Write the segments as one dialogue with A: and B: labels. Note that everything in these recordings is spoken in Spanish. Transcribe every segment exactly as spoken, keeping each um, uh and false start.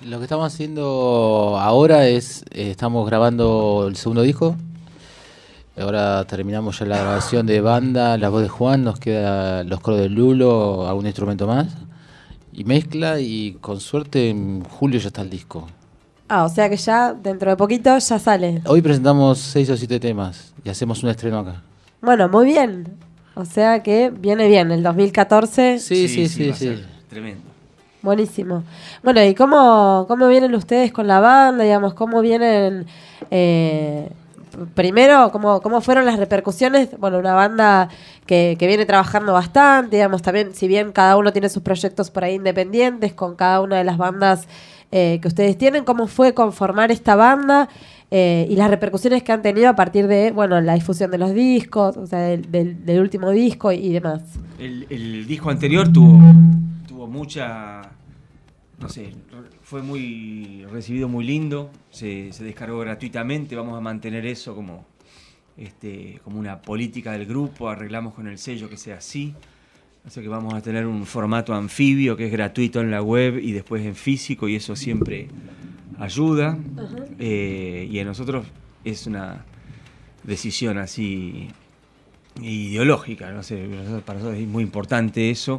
A: Lo que estamos haciendo ahora es, eh, estamos grabando el segundo disco. Ahora terminamos ya la grabación de banda, la voz de Juan, nos queda los coros de Lulo, algún instrumento más. Y mezcla y con suerte en julio ya está el disco.
B: Ah, o sea que ya dentro de poquito ya sale.
A: Hoy presentamos seis o siete temas y hacemos un estreno acá.
B: Bueno, muy bien. O sea que viene bien el dos mil catorce.
A: Sí, sí, sí, sí.
C: sí. Tremendo.
B: Buenísimo. Bueno, ¿y cómo, cómo vienen ustedes con la banda? Digamos, ¿cómo vienen? Eh, primero, ¿cómo, ¿cómo fueron las repercusiones? Bueno, una banda que, que viene trabajando bastante, digamos, también, si bien cada uno tiene sus proyectos por ahí independientes, con cada una de las bandas eh, que ustedes tienen, ¿cómo fue conformar esta banda? Eh, y las repercusiones que han tenido a partir de, bueno, la difusión de los discos, o sea, del, del, del último disco y, y demás.
C: El, el disco anterior tuvo, tuvo mucha, no sé, fue muy recibido muy lindo, se, se descargó gratuitamente, vamos a mantener eso como, este, como una política del grupo, arreglamos con el sello que sea así, así que vamos a tener un formato anfibio que es gratuito en la web y después en físico, y eso siempre ayuda. Uh-huh. eh, y a nosotros es una decisión así ideológica, no sé, para nosotros es muy importante eso,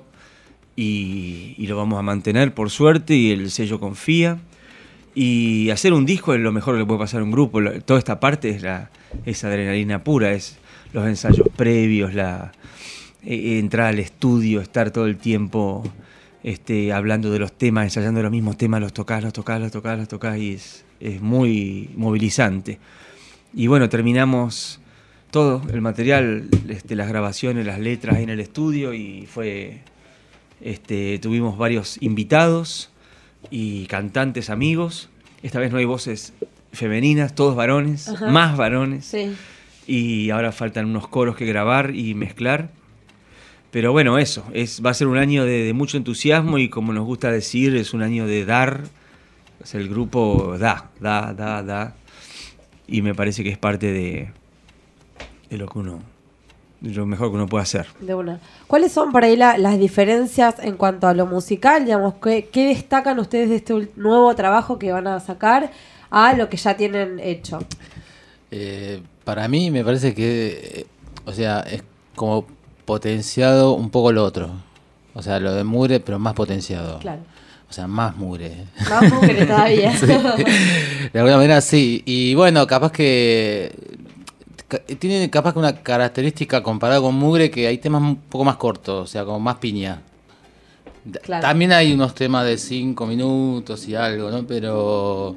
C: y, y lo vamos a mantener por suerte, y el sello confía, y hacer un disco es lo mejor que le puede pasar a un grupo. Toda esta parte es la es adrenalina pura, es los ensayos previos, la eh, entrar al estudio, estar todo el tiempo Este, hablando de los temas, ensayando los mismos temas, los tocás, los tocás, los tocás, los tocás, y es, es muy movilizante. Y bueno, terminamos todo, el material, este, las grabaciones, las letras en el estudio, y fue, este, tuvimos varios invitados y cantantes amigos. Esta vez no hay voces femeninas, todos varones, ajá, más varones.
B: Sí.
C: Y ahora faltan unos coros que grabar y mezclar. Pero bueno, eso, es, va a ser un año de, de mucho entusiasmo, y como nos gusta decir, es un año de dar. O sea, el grupo da, da, da, da. Y me parece que es parte de, de lo que uno, de lo mejor que uno puede hacer.
B: De una. ¿Cuáles son por ahí la, las diferencias en cuanto a lo musical? Digamos, ¿qué, qué destacan ustedes de este nuevo trabajo que van a sacar a lo que ya tienen hecho?
A: Eh, para mí me parece que, o sea, es como potenciado un poco lo otro. O sea, lo de mugre, pero más potenciado.
B: Claro.
A: O sea, más mugre.
B: Más mugre todavía.
A: Sí. De alguna manera sí. Y bueno, capaz que tiene capaz que una característica comparada con mugre, que hay temas un poco más cortos, o sea, como más piña. Claro. También hay unos temas de cinco minutos y algo, ¿no? Pero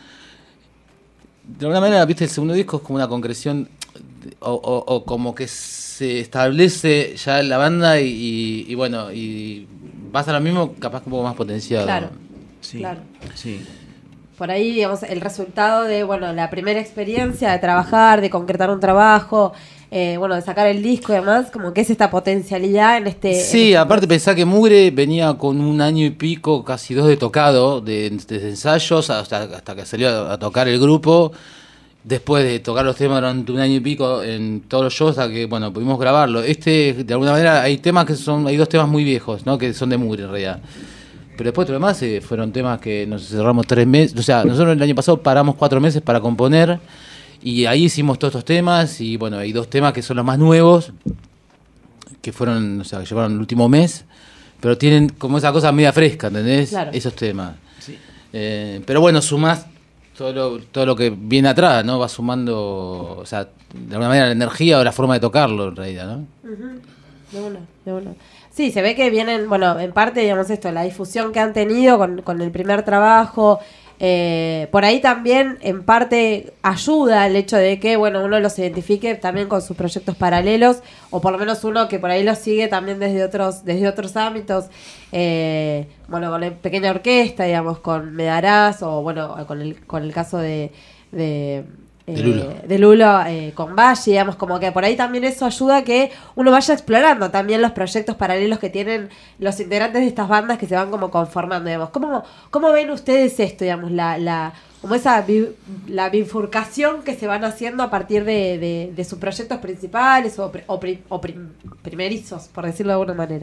A: de alguna manera, viste, el segundo disco es como una concreción, o, o, o como que se establece ya la banda, y, y, y bueno, y pasa lo mismo, capaz que un poco más potenciado.
B: Claro,
C: sí,
B: claro.
C: Sí.
B: Por ahí, digamos, el resultado de, bueno, la primera experiencia de trabajar, de concretar un trabajo, eh, bueno, de sacar el disco y demás, como que es esta potencialidad en este...
A: Sí,
B: en este
A: aparte pensá que Mugre venía con un año y pico, casi dos de tocado, de, de ensayos, hasta, hasta que salió a, a tocar el grupo. Después de tocar los temas durante un año y pico en todos los shows, hasta que, bueno, pudimos grabarlo. Este, de alguna manera, hay temas que son, hay dos temas muy viejos, ¿no? Que son de Mugre en realidad. Pero después todo lo demás eh, fueron temas que nos cerramos tres meses. O sea, nosotros el año pasado paramos cuatro meses para componer, y ahí hicimos todos estos temas. Y bueno, hay dos temas que son los más nuevos, que fueron, o sea, que llevaron el último mes, pero tienen como esa cosa media fresca, ¿entendés?
B: Claro.
A: Esos temas.
C: Sí.
A: Eh, pero bueno, sumás todo lo, todo lo que viene atrás, ¿no? Va sumando, o sea, de alguna manera la energía o la forma de tocarlo en realidad, ¿no?
B: Uh-huh. De una, de una. Sí, se ve que vienen, bueno, en parte, digamos esto, la difusión que han tenido con, con el primer trabajo, eh, por ahí también en parte ayuda el hecho de que, bueno, uno los identifique también con sus proyectos paralelos, o por lo menos uno que por ahí los sigue también desde otros, desde otros ámbitos, eh, bueno, con la pequeña orquesta, digamos, con Me Darás, o bueno, con el, con el caso de... de
A: De Lulo.
B: Eh, de Lulo eh, con Valle, digamos, como que por ahí también eso ayuda a que uno vaya explorando también los proyectos paralelos que tienen los integrantes de estas bandas, que se van como conformando, digamos. ¿Cómo, cómo ven ustedes esto, digamos, la, la como esa bi, la bifurcación que se van haciendo a partir de, de, de sus proyectos principales o, o, pri, o pri, primerizos, por decirlo de alguna manera?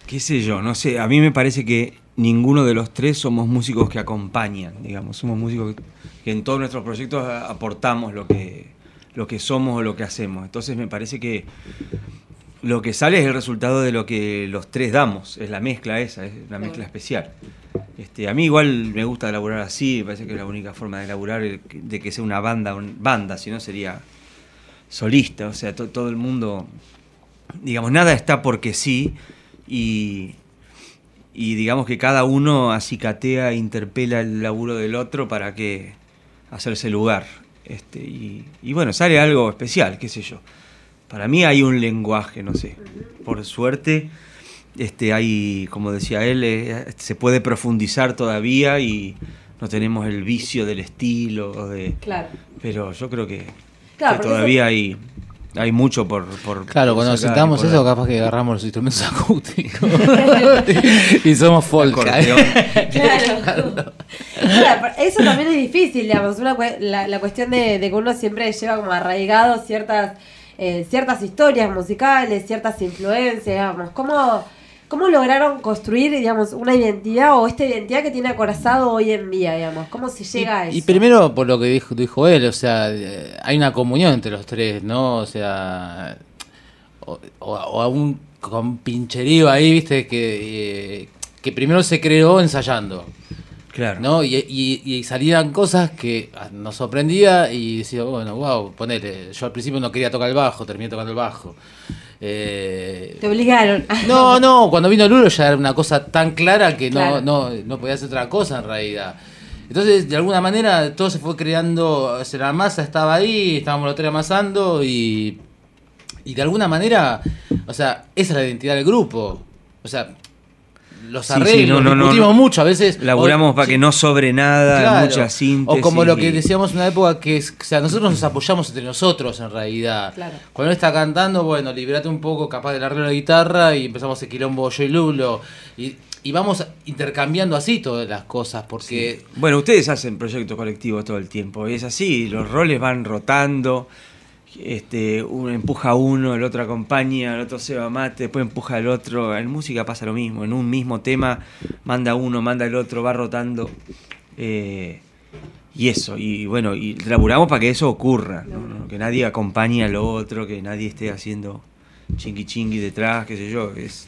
C: qué sé yo, no sé, a mí me parece que ninguno de los tres somos músicos que acompañan, digamos, somos músicos que, que en todos nuestros proyectos aportamos lo que, lo que somos o lo que hacemos. Entonces me parece que lo que sale es el resultado de lo que los tres damos, es la mezcla esa, es una mezcla especial. Este, a mí igual me gusta elaborar así, me parece que es la única forma de elaborar, de que sea una banda, una banda, si no sería solista, o sea, to, todo el mundo, digamos, nada está porque sí, y, y digamos que cada uno acicatea e interpela el laburo del otro para que hacerse lugar. Este, y, y bueno, sale algo especial, qué sé yo. Para mí hay un lenguaje, no sé, por suerte, este, hay, como decía él, eh, se puede profundizar todavía y no tenemos el vicio del estilo, de,
B: claro.
C: Pero yo creo que,
B: claro,
C: que todavía
B: eso...
C: hay, hay mucho por, por
A: Claro,
C: por
A: cuando
C: sacar,
A: sentamos
C: por
A: eso,
C: dar.
A: capaz que agarramos los instrumentos acústicos y somos folk.
C: Acordeón.
B: Claro. Claro, eso también es difícil, digamos, una, la, la cuestión de, de que uno siempre lleva como arraigado ciertas eh, ciertas historias musicales, ciertas influencias, digamos. ¿Cómo, cómo lograron construir, digamos, una identidad o esta identidad que tiene Acorazado hoy en día, digamos? ¿Cómo se llega
A: y,
B: a eso?
A: Y primero, por lo que dijo, dijo él, o sea, hay una comunión entre los tres, ¿no? O sea, o, o, o a un compincherío ahí, viste, que, eh, que primero se creó ensayando.
C: Claro.
A: ¿No? Y, y, y salían cosas que nos sorprendía y decía, bueno, wow, ponele, yo al principio no quería tocar el bajo, terminé tocando el bajo. Eh,
B: Te obligaron.
A: No, no, cuando vino Lulo ya era una cosa tan clara que no,
B: Claro.
A: no, no podía hacer otra cosa en realidad. Entonces, de alguna manera, todo se fue creando, o sea, la masa estaba ahí, estábamos los tres amasando y, y de alguna manera, o sea, esa es la identidad del grupo. O sea, los
C: Sí,
A: arreglos,
C: sí, no, no,
A: discutimos
C: no,
A: mucho, a veces...
C: Laburamos
A: o-
C: para
A: sí,
C: que no sobre nada,
A: claro.
C: mucha síntesis.
A: O como lo que
C: y-
A: decíamos en una época que es, o sea, nosotros nos apoyamos entre nosotros en realidad.
B: Claro.
A: Cuando él está cantando, bueno, liberate un poco capaz del arreglo de la guitarra y empezamos el quilombo yo y Lulo. Y, y vamos intercambiando así todas las cosas, porque...
C: Sí. Bueno, ustedes hacen proyectos colectivos todo el tiempo, y es así, los roles van rotando, este, uno empuja a uno, el otro acompaña, el otro se va mate, después empuja al otro. En música pasa lo mismo, en un mismo tema manda uno, manda el otro, va rotando. Eh, y eso, y bueno, y laburamos para que eso ocurra, ¿no? ¿no? Que nadie acompañe al otro, que nadie esté haciendo chingui chingui detrás, qué sé yo. Es,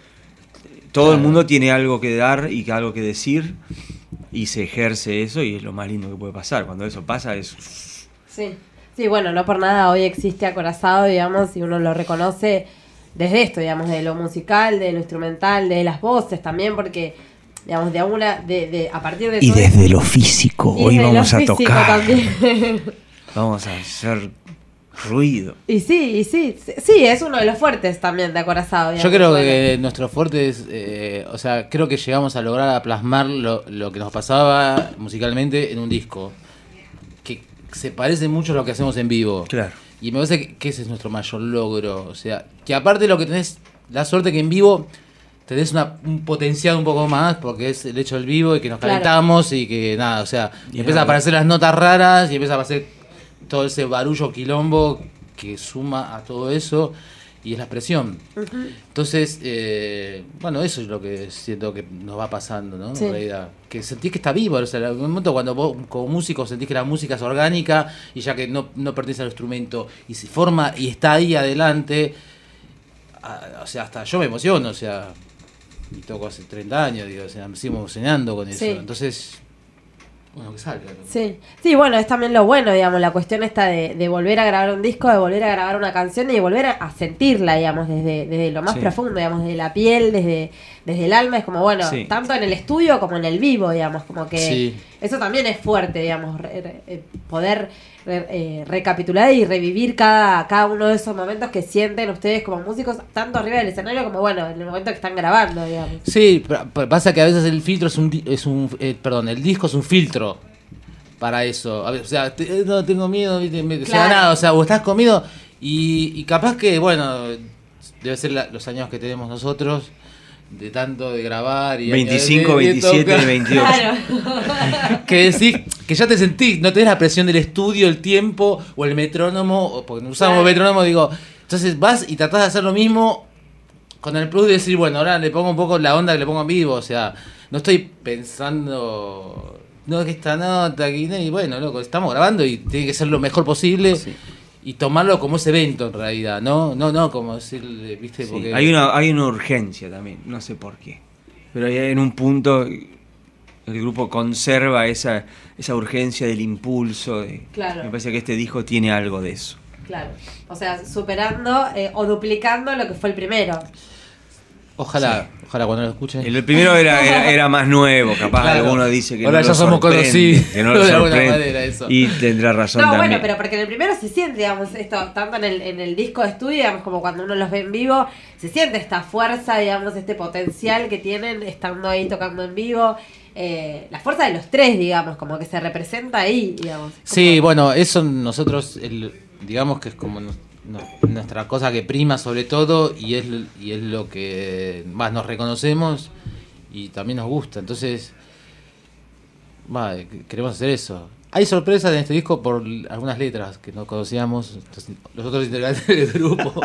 C: todo
A: Claro.
C: el mundo tiene algo que dar y algo que decir, y se ejerce eso, y es lo más lindo que puede pasar. Cuando eso pasa es...
B: Sí. Sí, bueno, no por nada hoy existe Acorazado, digamos, y uno lo reconoce desde esto, digamos, de lo musical, de lo instrumental, de las voces también, porque, digamos, de alguna, de, de a partir de
C: Y
B: todo
C: desde
B: esto-
C: lo físico,
B: y
C: hoy
B: desde lo
C: vamos a
B: físico
C: tocar,
B: también.
C: vamos a hacer ruido.
B: Y sí, y sí, sí, sí, es uno de los fuertes también de Acorazado.
A: Yo
B: digamos,
A: creo
B: bueno.
A: que nuestro fuerte es, eh, o sea, creo que llegamos a lograr a plasmar lo, lo que nos pasaba musicalmente en un disco, que se parece mucho a lo que hacemos en vivo.
C: Claro.
A: Y me parece que, que ese es nuestro mayor logro, o sea, que aparte lo que tenés, la suerte que en vivo tenés una, un potencial un poco más, porque es el hecho del vivo y que nos
B: Claro.
A: calentamos y que nada, o sea,
C: Y
A: empiezan
C: nada.
A: a aparecer las notas raras y empieza a aparecer todo ese barullo quilombo que suma a todo eso y es la expresión. Entonces, eh, bueno, eso es lo que siento que nos va pasando, ¿no?
B: Sí.
A: En realidad, que sentís que está vivo, o sea, en un momento cuando vos como músico sentís que la música es orgánica y ya que no, no pertenece al instrumento y se forma y está ahí adelante, a- o sea, hasta yo me emociono, o sea, y toco hace treinta años, digo, o sea, me sigo emocionando con eso.
B: Sí.
A: Entonces, bueno, que salga. ¿no?
B: Sí, sí, bueno, es también lo bueno, digamos, la cuestión esta de, de volver a grabar un disco, de volver a grabar una canción y de volver a, a sentirla, digamos, desde, desde lo más
C: Sí.
B: profundo, digamos, desde la piel, desde, desde el alma, es como, bueno,
C: Sí.
B: tanto en el estudio como en el vivo, digamos, como que
A: Sí.
B: eso también es fuerte, digamos, re- re- eh, poder re- eh, recapitular y revivir cada, cada uno de esos momentos que sienten ustedes como músicos, tanto arriba del escenario como, bueno, en el momento que están grabando, digamos.
A: Sí, pero- pero pasa que a veces el filtro es un, di- es un eh, perdón, el disco es un filtro para eso. A ver, o sea, te- no tengo miedo, ¿viste? Me- o sea,
B: Claro.
A: nada, o sea, o estás comido y, y capaz que, bueno, debe ser la- los años que tenemos nosotros de tanto de grabar y
C: veinticinco,
A: de- de
C: veintisiete,
A: tocar,
C: veintiocho.
B: Claro.
A: que decís que ya te sentís, no tenés la presión del estudio, el tiempo o el metrónomo, o porque no usamos
B: Claro.
A: metrónomo, digo, entonces vas y tratás de hacer lo mismo con el plus de decir, bueno, ahora le pongo un poco la onda que le pongo en vivo, o sea, no estoy pensando, no, que esta nota, que, y bueno, loco, estamos grabando y tiene que ser lo mejor posible. Sí. Y tomarlo como ese evento en realidad, ¿no? No, no, como decir, ¿viste?
C: Sí,
A: porque
C: hay una, hay una urgencia también, no sé por qué. Pero hay en un punto el grupo conserva esa, esa urgencia del impulso. De,
B: claro.
C: Me parece que este disco tiene algo de eso.
B: Claro. O sea, superando eh, o duplicando lo que fue el primero.
A: Ojalá,
C: sí.
A: ojalá cuando lo escuchen.
C: El primero era, era, era más nuevo, capaz claro. Alguno dice que
A: ahora
C: no
A: ya
C: lo
A: somos conocidos.
C: Que no lo sorprende. Eso. Y tendrá razón
B: no,
C: también.
B: No, bueno, pero porque en el primero se siente, digamos, esto, tanto en el, en el disco de estudio, digamos, como cuando uno los ve en vivo, se siente esta fuerza, digamos, este potencial que tienen estando ahí tocando en vivo. Eh, la fuerza de los tres, digamos, como que se representa ahí, digamos.
A: Sí, bueno, eso nosotros, el, digamos que es como... No, nuestra cosa que prima sobre todo y es y es lo que más nos reconocemos y también nos gusta, entonces va, queremos hacer eso. Hay sorpresas en este disco por algunas letras que no conocíamos los otros integrantes del grupo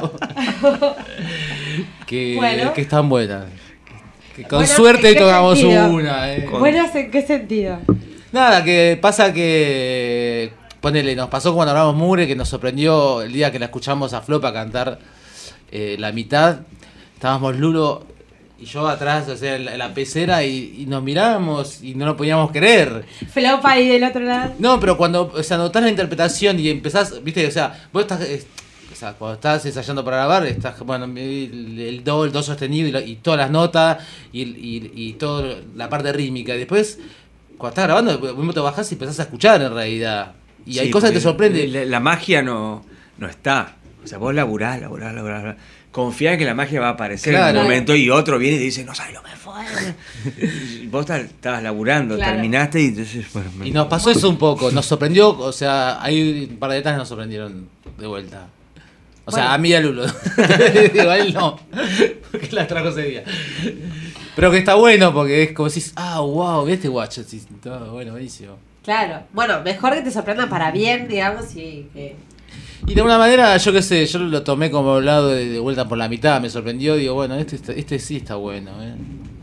A: que, bueno. que están buenas, que con bueno, suerte tocamos sentido? una eh.
B: ¿Buenas en qué sentido?
A: Nada, que pasa que ponele, nos pasó cuando hablamos Mure, que nos sorprendió el día que la escuchamos a Flopa cantar eh, la mitad. Estábamos Lulo y yo atrás, o sea, en la, en la pecera, y, y nos mirábamos y no lo podíamos creer.
B: Flopa ahí del otro lado.
A: No, pero cuando, o sea, notás la interpretación y empezás, viste, o sea, vos estás, eh, o sea, cuando estás ensayando para grabar, estás, bueno, el, el do, el do sostenido y, lo, y todas las notas y, y, y toda la parte rítmica. Y después, cuando estás grabando, vos te bajás y empezás a escuchar en realidad. Y sí, hay cosas que te sorprenden.
C: La, la magia no, no está. O sea, vos laburás, laburás, laburás. Confía en que la magia va a aparecer claro. en un momento y otro viene y te dice, no sabes lo que fue. Vos estabas laburando, claro. terminaste y entonces... Bueno,
A: y nos pasó eso un poco, nos sorprendió, o sea, hay un par de detalles que nos sorprendieron de vuelta. O bueno. sea, a mí y a Lulo. Digo, a él no, porque la trajo ese día. Pero que está bueno porque es como si, ah, wow, ¿viste guacho? Sí, todo bueno, buenísimo.
B: Claro, bueno, mejor que te sorprenda para bien, digamos, y que...
A: Y de alguna manera, yo qué sé, yo lo tomé como lado de, de vuelta por la mitad, me sorprendió, digo, bueno, este, este sí está bueno. ¿eh?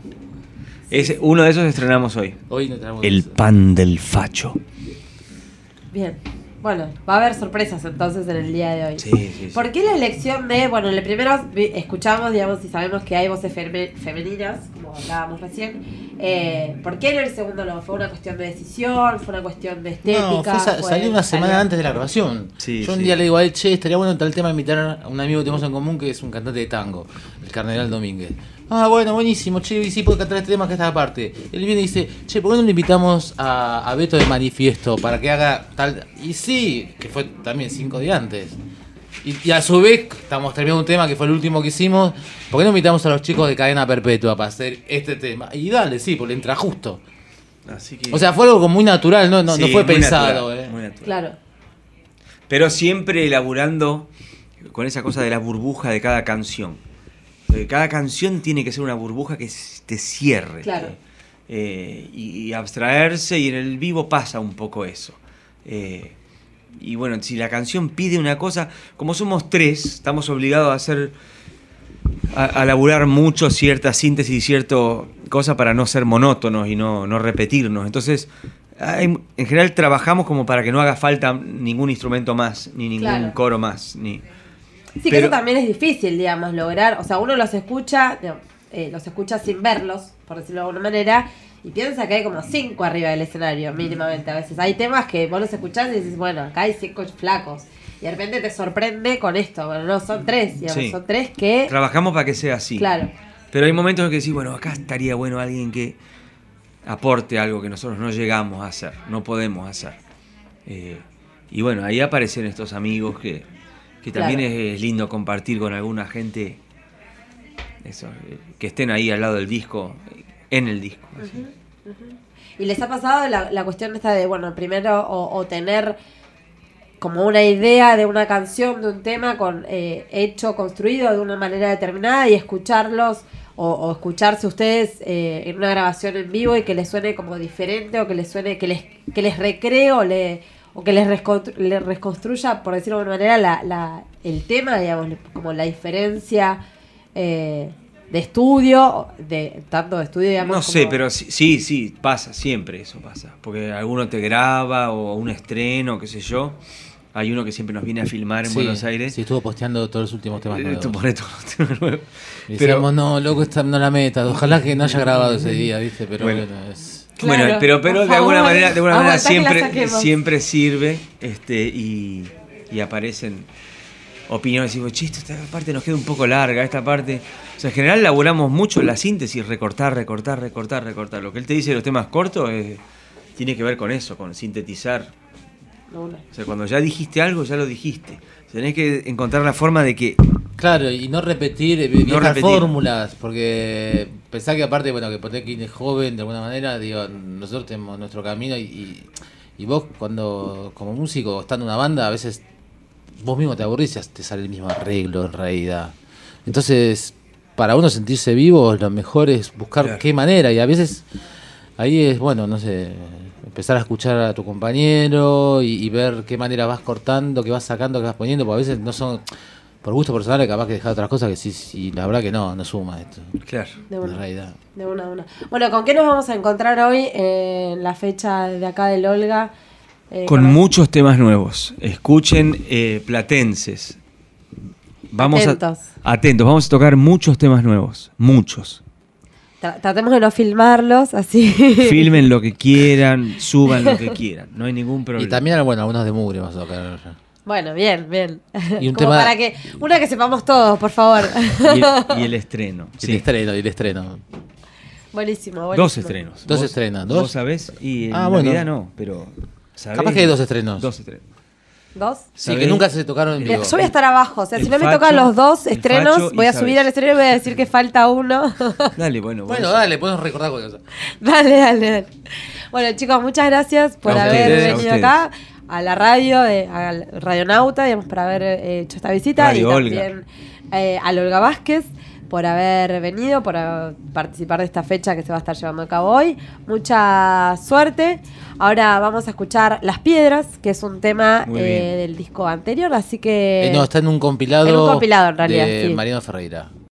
C: Ese, uno de esos estrenamos hoy.
A: Hoy no tenemos
C: El eso. Pan del facho.
B: Bien. Bueno, va a haber sorpresas entonces en el día de hoy.
C: Sí, sí, sí.
B: ¿Por qué la elección de, bueno, en el primero escuchamos, digamos, y sabemos que hay voces fem- femeninas, como hablábamos recién, eh, ¿por qué en el segundo no? ¿Fue una cuestión de decisión? ¿Fue una cuestión de estética?
A: No, fue sa-
B: fue
A: salió una semana
B: salió...
A: antes de la grabación. Sí, Yo un sí. día le digo a él, che, estaría bueno tal tema invitar a un amigo que tenemos en común que es un cantante de tango, el Cardenal Domínguez. Ah, bueno, buenísimo, che, y sí puede cantar este tema que está aparte. Él viene y dice, che, ¿por qué no le invitamos a, a Beto de Manifiesto para que haga tal? Y sí, que fue también cinco días antes. Y, y a su vez, estamos terminando un tema que fue el último que hicimos, ¿por qué no invitamos a los chicos de Cadena Perpetua para hacer este tema? Y dale, sí, porque le entra justo. Así que... O sea, fue algo como muy natural, no, no, sí, no fue pensado.
C: Natural,
A: eh.
C: muy natural.
B: Claro.
C: Pero siempre elaborando con esa cosa de la burbuja de cada canción. Cada canción tiene que ser una burbuja que te cierre.
B: Claro.
C: Eh, y, y abstraerse, y en el vivo pasa un poco eso. Eh, y bueno, si la canción pide una cosa, como somos tres, estamos obligados a hacer, a, a laburar mucho cierta síntesis y cierta cosa para no ser monótonos y no, no repetirnos. Entonces, hay, en general trabajamos como para que no haga falta ningún instrumento más, ni ningún claro. coro más, ni...
B: Sí, que Pero, eso también es difícil, digamos, lograr. O sea, uno los escucha, digamos, eh, los escucha sin verlos, por decirlo de alguna manera, y piensa que hay como cinco arriba del escenario, mínimamente. A veces hay temas que vos los escuchás y dices, bueno, acá hay cinco flacos. Y de repente te sorprende con esto. Bueno, no, son tres, digamos, sí. son tres que...
C: Trabajamos para que sea así.
B: Claro.
C: Pero hay momentos en que decís, bueno, acá estaría bueno alguien que aporte algo que nosotros no llegamos a hacer, no podemos hacer. Eh, y bueno, ahí aparecen estos amigos que... que también claro. es, es lindo compartir con alguna gente eso, que estén ahí al lado del disco, en el disco.
B: Uh-huh, uh-huh. ¿Y les ha pasado la, la cuestión esta de, bueno, primero o, o tener como una idea de una canción, de un tema con eh, hecho, construido de una manera determinada y escucharlos o, o escucharse ustedes eh, en una grabación en vivo y que les suene como diferente o que les suene, que les, que les recree o le... o que les, reconstru- les reconstruya, por decirlo de alguna manera, la, la, el tema, digamos, como la diferencia, eh, de estudio, de tanto de estudio, digamos.
C: No sé,
B: como-
C: pero sí, sí, sí, pasa, siempre eso pasa. Porque alguno te graba o un estreno, qué sé yo. Hay uno que siempre nos viene a filmar en
A: Sí,
C: Buenos Aires.
A: Sí, estuvo posteando todos los últimos temas
C: Eh,
A: nuevos.
C: Tú pones todos los temas nuevos.
A: Y
C: Pero,
A: decíamos, no, loco, esta no la meta. Ojalá que no haya grabado ese día, ¿viste? Pero
C: Bueno.
A: bueno, es...
C: bueno,
B: Claro,
C: pero, pero
B: por
C: de alguna
B: favor,
C: manera, de alguna manera
B: aguantá que la
C: siempre,
B: saquemos.
C: siempre sirve este, y, y aparecen opiniones. Digo, che, esta parte nos queda un poco larga, esta parte. O sea, en general laburamos mucho la síntesis, recortar, recortar, recortar, recortar. Lo que él te dice de los temas cortos eh, tiene que ver con eso, con sintetizar.
B: No, no.
C: O sea, cuando ya dijiste algo, ya lo dijiste. Tenés que encontrar la forma de que...
A: Claro, y no repetir eh, viejas
C: repetir.
A: fórmulas, porque pensá que aparte, bueno, que Potemkin es joven de alguna manera, digo, nosotros tenemos nuestro camino y, y, y vos cuando, como músico, estando en una banda, a veces vos mismo te aburrís y te sale el mismo arreglo en realidad. Entonces, para uno sentirse vivo, lo mejor es buscar
C: Claro.
A: qué manera, y a veces ahí es, bueno, no sé, empezar a escuchar a tu compañero y, y ver qué manera vas cortando, qué vas sacando, qué vas poniendo, porque a veces no son, por gusto personal, capaz que dejar otras cosas que sí, sí, la verdad que no, no suma esto,
C: Claro.
B: De
A: en
B: una.
A: realidad.
B: De una, de una. Bueno, ¿con qué nos vamos a encontrar hoy en la fecha de acá del Olga? Eh,
C: Con
B: el-
C: muchos temas nuevos. Escuchen, eh, platenses. Vamos
B: Atentos.
C: A, atentos. Vamos a tocar muchos temas nuevos. Muchos.
B: Tra- tratemos de no filmarlos, así.
C: Filmen lo que quieran, suban lo que quieran. No hay ningún problema.
A: Y también, bueno, algunos de mugre vamos a tocar.
B: Bueno, bien, bien.
A: Y un
B: Como
A: tema-
B: para que, una que sepamos todos, por favor.
C: Y el, y el estreno.
A: Y
C: Sí.
A: el estreno, y el estreno.
B: Buenísimo, buenísimo.
C: Dos estrenos.
A: Dos
C: Vos-
A: estrenos, dos.
C: ¿Vos sabés? Y en
A: Ah, bueno.
C: Navidad no, pero... ¿sabés?
A: Capaz que hay dos estrenos.
C: Dos estrenos.
B: ¿Dos?
A: Sí,
C: ¿Sabés?
A: que nunca se tocaron en
B: Mira,
A: vivo.
B: yo voy a estar abajo, o sea,
C: El
B: si no me
C: Facho,
B: tocan los dos
C: el
B: estrenos,
C: Facho y
B: voy a
C: Sabés.
B: subir al estreno y voy a decir que falta uno.
C: Dale, bueno.
A: Bueno,
C: vos-
A: dale, podemos recordar cualquier cosa.
B: Dale, dale, dale. Bueno, chicos, muchas gracias por
C: A
B: haber
C: ustedes, a
B: venido
C: ustedes.
B: acá a la radio, eh, al Radionauta, digamos, por haber eh, hecho esta visita.
C: Radio
B: y
C: Olga.
B: también eh, al Olga Vázquez por haber venido, por eh, participar de esta fecha que se va a estar llevando a cabo hoy. Mucha suerte. Ahora vamos a escuchar Las Piedras, que es un tema
C: Muy
B: eh,
C: bien.
B: del disco anterior, así que...
A: Eh, no, está en un compilado,
B: En un compilado, en realidad,
A: de
B: sí.
A: Mariano Ferreira.